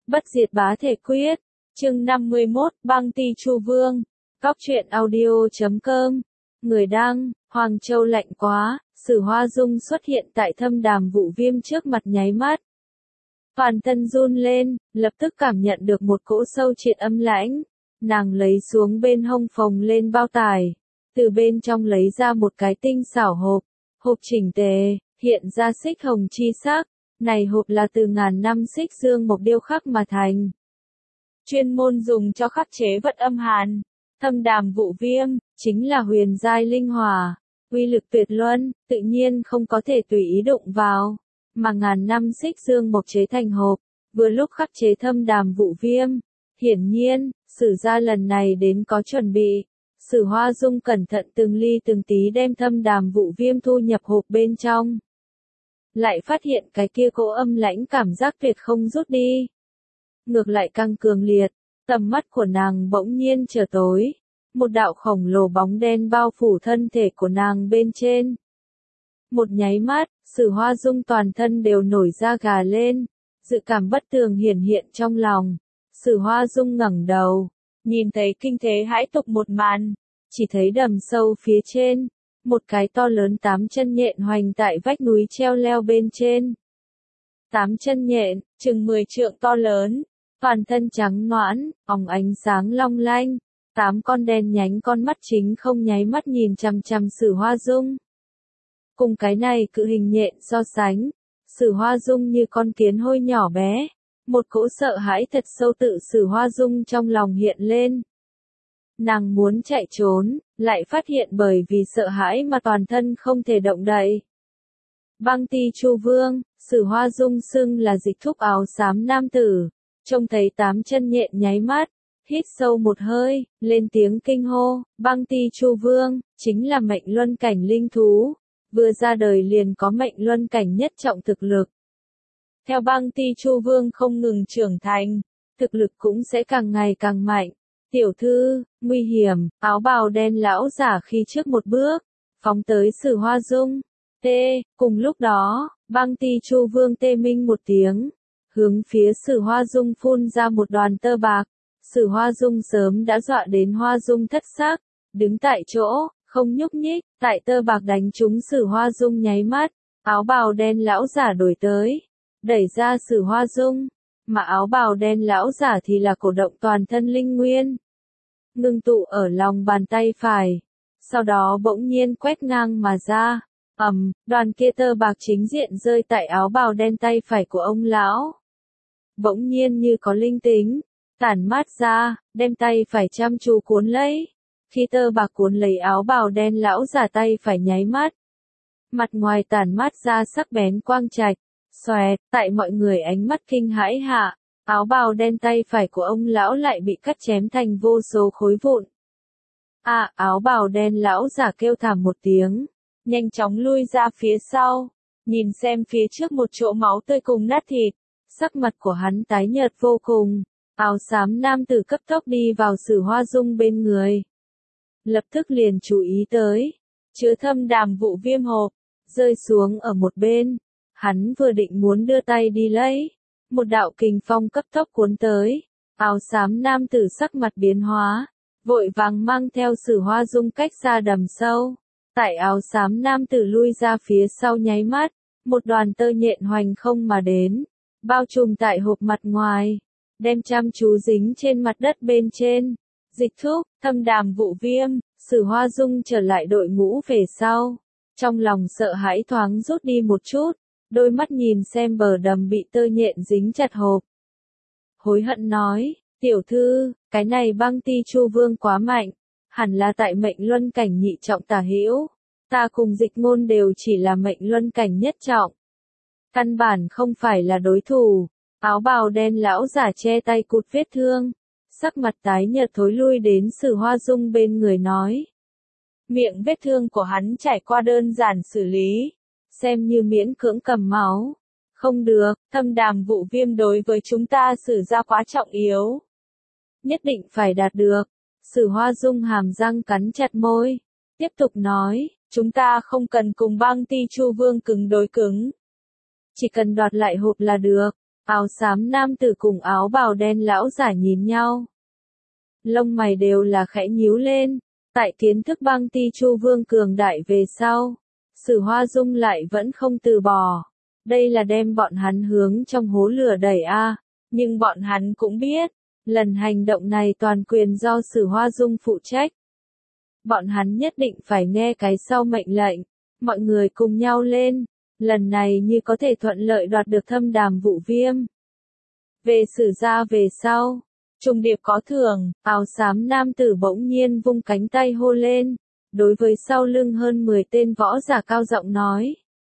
Bất diệt bá thể quyết. Chương 51, Băng Ti Chu Vương. Góc truyện audio.com. Người đăng, Hoàng Châu lạnh quá, Sử Hoa Dung xuất hiện tại Thâm Đàm Vụ Viêm trước mặt nháy mắt. Toàn thân run lên, lập tức cảm nhận được một cỗ sâu triệt âm lãnh. Nàng lấy xuống bên hông phồng lên bao tải, từ bên trong lấy ra một cái tinh xảo hộp, hộp chỉnh tề, hiện ra xích hồng chi sắc. Này hộp là từ ngàn năm xích dương mộc điêu khắc mà thành. Chuyên môn dùng cho khắc chế vận âm hàn. Thâm Đàm Vụ Viêm, chính là huyền giai linh hỏa, uy lực tuyệt luân, tự nhiên không có thể tùy ý đụng vào. Mà ngàn năm xích dương mộc chế thành hộp, vừa lúc khắc chế Thâm Đàm Vụ Viêm. Hiển nhiên, Sử gia lần này đến có chuẩn bị. Sử Hoa Dung cẩn thận từng ly từng tí đem Thâm Đàm Vụ Viêm thu nhập hộp bên trong. Lại phát hiện cái kia cỗ âm lãnh cảm giác tuyệt không rút đi. Ngược lại càng cường liệt, tầm mắt của nàng bỗng nhiên trở tối. Một đạo khổng lồ bóng đen bao phủ thân thể của nàng bên trên. Một nháy mắt, Sử Hoa Dung toàn thân đều nổi da gà lên, dự cảm bất tường hiển hiện trong lòng. Sử Hoa Dung ngẩng đầu, nhìn thấy kinh thế hãi tục một màn, chỉ thấy đầm sâu phía trên, một cái to lớn 8 chân nhện hoành tại vách núi treo leo bên trên. 8 chân nhện, chừng 10 trượng to lớn, toàn thân trắng nõn, óng ánh sáng long lanh, 8 con đen nhánh con mắt chính không nháy mắt nhìn chằm chằm Sử Hoa Dung. Cùng cái này cự hình nhện so sánh, Sử Hoa Dung như con kiến hôi nhỏ bé, một cỗ sợ hãi thật sâu tự Sử Hoa Dung trong lòng hiện lên. Nàng muốn chạy trốn, lại phát hiện bởi vì sợ hãi mà toàn thân không thể động đậy. Băng Ti Chu Vương, Sử Hoa Dung xưng là dịch thúc áo xám nam tử, trông thấy 8 chân nhện nháy mắt, hít sâu một hơi, lên tiếng kinh hô. Băng Ti Chu Vương, chính là mệnh luân cảnh linh thú, vừa ra đời liền có mệnh luân cảnh nhất trọng thực lực. Theo Băng Ti Chu Vương không ngừng trưởng thành, thực lực cũng sẽ càng ngày càng mạnh. Tiểu thư, nguy hiểm, áo bào đen lão giả khi trước một bước, phóng tới Sử Hoa Dung. Cùng lúc đó, Băng Ti Chu Vương tê minh một tiếng, hướng phía Sử Hoa Dung phun ra một đoàn tơ bạc. Sử Hoa Dung sớm đã dọa đến Hoa Dung thất sắc, đứng tại chỗ, không nhúc nhích, tại tơ bạc đánh trúng Sử Hoa Dung nháy mắt, áo bào đen lão giả đổi tới, đẩy ra Sử Hoa Dung. Mà áo bào đen lão giả thì là cổ động toàn thân linh nguyên, ngưng tụ ở lòng bàn tay phải, sau đó bỗng nhiên quét ngang mà ra, đoàn kia tơ bạc chính diện rơi tại áo bào đen tay phải của ông lão. Bỗng nhiên như có linh tính, tản mát ra, đem tay phải chăm chú cuốn lấy. Khi tơ bạc cuốn lấy áo bào đen lão giả tay phải nháy mắt, mặt ngoài tản mát ra sắc bén quang trạch. Xoẹt, tại mọi người ánh mắt kinh hãi hạ, áo bào đen tay phải của ông lão lại bị cắt chém thành vô số khối vụn. Áo bào đen lão giả kêu thảm một tiếng, nhanh chóng lui ra phía sau, nhìn xem phía trước một chỗ máu tươi cùng nát thịt, sắc mặt của hắn tái nhợt vô cùng. Áo xám nam tử cấp tốc đi vào Sử Hoa Dung bên người, lập tức liền chú ý tới, chứa Thâm Đàm Vụ Viêm hộp, rơi xuống ở một bên. Hắn vừa định muốn đưa tay đi lấy, một đạo kình phong cấp tốc cuốn tới, áo xám nam tử sắc mặt biến hóa, vội vàng mang theo Sử Hoa Dung cách xa đầm sâu. Tại áo xám nam tử lui ra phía sau nháy mắt, một đoàn tơ nhện hoành không mà đến, bao trùm tại hộp mặt ngoài, đem chăm chú dính trên mặt đất bên trên. Dịch thúc, Thâm Đàm Vụ Viêm, Sử Hoa Dung trở lại đội ngũ về sau, trong lòng sợ hãi thoáng rút đi một chút. Đôi mắt nhìn xem bờ đầm bị tơ nhện dính chặt hộp. Hối hận nói, tiểu thư, cái này Băng Ti Chu Vương quá mạnh, hẳn là tại mệnh luân cảnh nhị trọng tả hữu. Ta cùng Dịch Ngôn đều chỉ là mệnh luân cảnh nhất trọng. Căn bản không phải là đối thủ. Áo bào đen lão giả che tay cụt vết thương, sắc mặt tái nhợt thối lui đến Sử Hoa Dung bên người nói. Miệng vết thương của hắn trải qua đơn giản xử lý, xem như miễn cưỡng cầm máu. Không được, Thâm Đàm Vụ Viêm đối với chúng ta Sử gia quá trọng yếu. Nhất định phải đạt được. Sử Hoa Dung hàm răng cắn chặt môi, tiếp tục nói, chúng ta không cần cùng Băng Ti Chu Vương cứng đối cứng. Chỉ cần đoạt lại hộp là được. Áo xám nam tử cùng áo bào đen lão giả nhìn nhau. Lông mày đều là khẽ nhíu lên, tại kiến thức Băng Ti Chu Vương cường đại về sau, Sử Hoa Dung lại vẫn không từ bỏ. Đây là đem bọn hắn hướng trong hố lửa đẩy a, nhưng bọn hắn cũng biết, lần hành động này toàn quyền do Sử Hoa Dung phụ trách. Bọn hắn nhất định phải nghe cái sau mệnh lệnh, mọi người cùng nhau lên, lần này như có thể thuận lợi đoạt được Thâm Đàm Vụ Viêm. Về Sử gia về sau, trùng điệp có thưởng, áo xám nam tử bỗng nhiên vung cánh tay hô lên, đối với sau lưng hơn 10 tên võ giả cao giọng nói.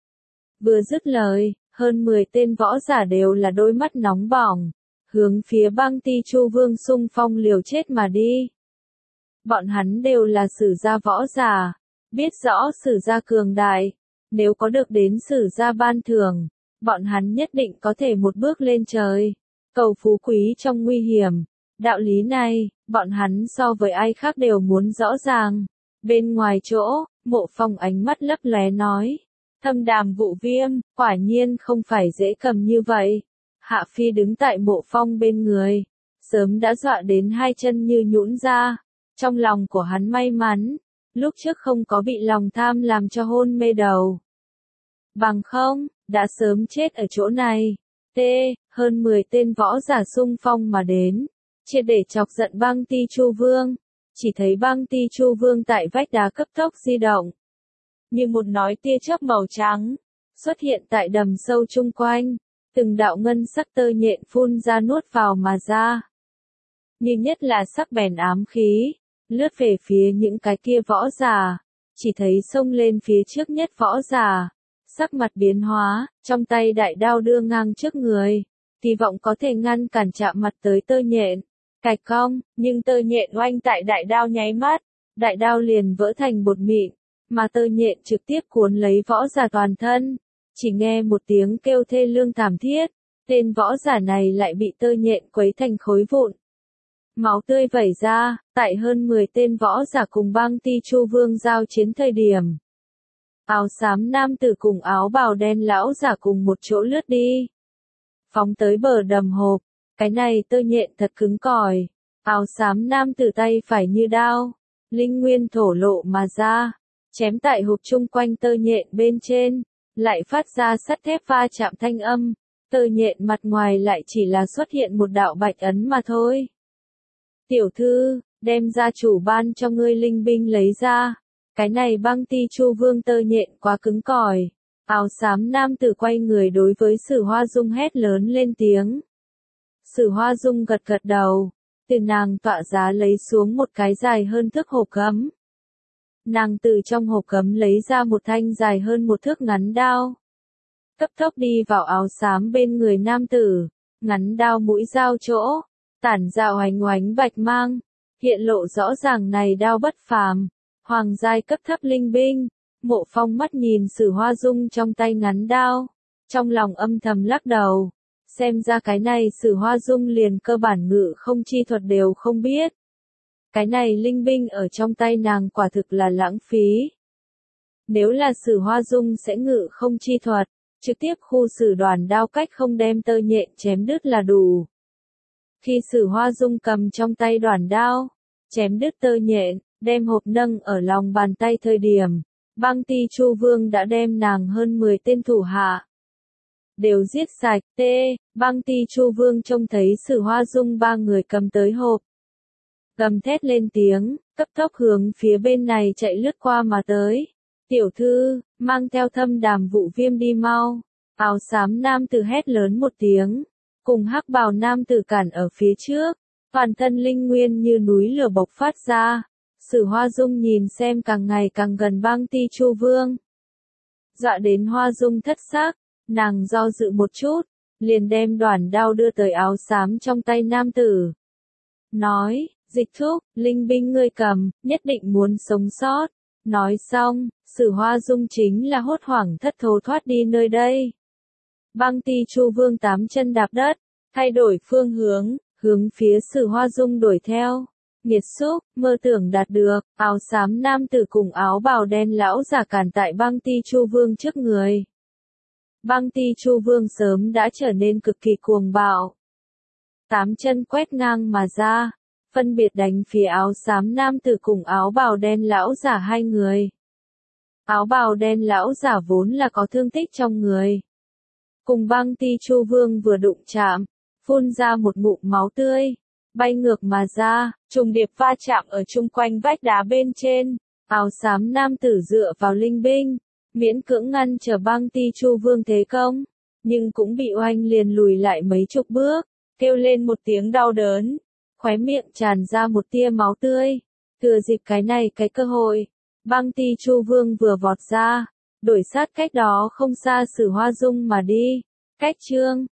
Vừa dứt lời, hơn 10 tên võ giả đều là đôi mắt nóng bỏng, hướng phía Băng Ti Chu Vương xung phong liều chết mà đi. Bọn hắn đều là Sử gia võ giả, biết rõ Sử gia cường đại, nếu có được đến Sử gia ban thưởng, bọn hắn nhất định có thể một bước lên trời, cầu phú quý trong nguy hiểm. Đạo lý này, bọn hắn so với ai khác đều muốn rõ ràng. Bên ngoài chỗ, Mộ Phong ánh mắt lấp lóe nói. Thâm Đàm Vụ Viêm, quả nhiên không phải dễ cầm như vậy. Hạ Phi đứng tại Mộ Phong bên người, sớm đã dọa đến hai chân như nhũn ra. Trong lòng của hắn may mắn, lúc trước không có bị lòng tham làm cho hôn mê đầu. Bằng không, đã sớm chết ở chỗ này. Hơn 10 tên võ giả xung phong mà đến, triệt để chọc giận Băng Ti Chu Vương. Chỉ thấy Băng Ti Chu Vương tại vách đá cấp tốc di động, như một nói tia chớp màu trắng, xuất hiện tại đầm sâu chung quanh, từng đạo ngân sắc tơ nhện phun ra nuốt vào mà ra. Như nhất là sắc bén ám khí, lướt về phía những cái kia võ giả, chỉ thấy xông lên phía trước nhất võ giả, sắc mặt biến hóa, trong tay đại đao đưa ngang trước người, kỳ vọng có thể ngăn cản chạm mặt tới tơ nhện. Cạch cong, nhưng tơ nhện oanh tại đại đao nháy mắt, đại đao liền vỡ thành bột mịn, mà tơ nhện trực tiếp cuốn lấy võ giả toàn thân. Chỉ nghe một tiếng kêu thê lương thảm thiết, tên võ giả này lại bị tơ nhện quấy thành khối vụn. Máu tươi vẩy ra, tại hơn 10 tên võ giả cùng Băng Ti Chu Vương giao chiến thời điểm. Áo xám nam tử cùng áo bào đen lão giả cùng một chỗ lướt đi. Phóng tới bờ đầm hộp, cái này tơ nhện thật cứng cỏi. Áo xám nam tử tay phải như đao, linh nguyên thổ lộ mà ra, chém tại hộp chung quanh tơ nhện bên trên, lại phát ra sắt thép va chạm thanh âm. Tơ nhện mặt ngoài lại chỉ là xuất hiện một đạo bạch ấn mà thôi. Tiểu thư, đem gia chủ ban cho ngươi linh binh lấy ra. Cái này Băng Ti Chu Vương tơ nhện quá cứng cỏi. Áo xám nam tử quay người đối với Sử Hoa Dung hét lớn lên tiếng. Sử Hoa Dung gật gật đầu, từ nàng tọa giá lấy xuống một cái dài hơn thước hộp gấm. Nàng từ trong hộp gấm lấy ra một thanh dài hơn một thước ngắn đao. Cấp tốc đi vào áo xám bên người nam tử, ngắn đao mũi dao chỗ, tản ra oánh oánh bạch mang, hiện lộ rõ ràng này đao bất phàm, hoàng giai cấp thấp linh binh. Mộ Phong mắt nhìn Sử Hoa Dung trong tay ngắn đao, trong lòng âm thầm lắc đầu, xem ra cái này Sử Hoa Dung liền cơ bản ngự không chi thuật đều không biết. Cái này linh binh ở trong tay nàng quả thực là lãng phí. Nếu là Sử Hoa Dung sẽ ngự không chi thuật, trực tiếp khu xử đoàn đao cách không đem tơ nhện chém đứt là đủ. Khi Sử Hoa Dung cầm trong tay đoàn đao, chém đứt tơ nhện, đem hộp nâng ở lòng bàn tay thời điểm, Băng Ti Chu Vương đã đem nàng hơn 10 tên thủ hạ đều giết sạch. Băng Ti Chu Vương trông thấy Sử Hoa Dung ba người cầm tới hộp, gầm thét lên tiếng, cấp tốc hướng phía bên này chạy lướt qua mà tới. Tiểu thư, mang theo Thâm Đàm Vụ Viêm đi mau. Áo xám nam tử hét lớn một tiếng, cùng hắc bào nam tử cản ở phía trước, toàn thân linh nguyên như núi lửa bộc phát ra. Sử Hoa Dung nhìn xem càng ngày càng gần Băng Ti Chu Vương, dọa đến Hoa Dung thất xác, nàng do dự một chút, liền đem đoản đao đưa tới áo xám trong tay nam tử. Nói, Dịch thúc, linh binh ngươi cầm, nhất định muốn sống sót. Nói xong, Sử Hoa Dung chính là hốt hoảng thất thố thoát đi nơi đây. Băng Ti Chu Vương tám chân đạp đất, thay đổi phương hướng, hướng phía Sử Hoa Dung đuổi theo. Nghiệt xúc, mơ tưởng đạt được, áo xám nam tử cùng áo bào đen lão giả cản tại Băng Ti Chu Vương trước người. Băng Ti Chu Vương sớm đã trở nên cực kỳ cuồng bạo. Tám chân quét ngang mà ra, phân biệt đánh phía áo xám nam tử cùng áo bào đen lão giả hai người. Áo bào đen lão giả vốn là có thương tích trong người. Cùng Băng Ti Chu Vương vừa đụng chạm, phun ra một ngụm máu tươi, bay ngược mà ra, trùng điệp va chạm ở chung quanh vách đá bên trên. Áo xám nam tử dựa vào linh binh, miễn cưỡng ngăn trở Băng Ti Chu Vương thế công, nhưng cũng bị oanh liền lùi lại mấy chục bước, kêu lên một tiếng đau đớn, khóe miệng tràn ra một tia máu tươi. Thừa dịp cái cơ hội, Băng Ti Chu Vương vừa vọt ra, đuổi sát cách đó không xa Sử Hoa Dung mà đi. Cách chương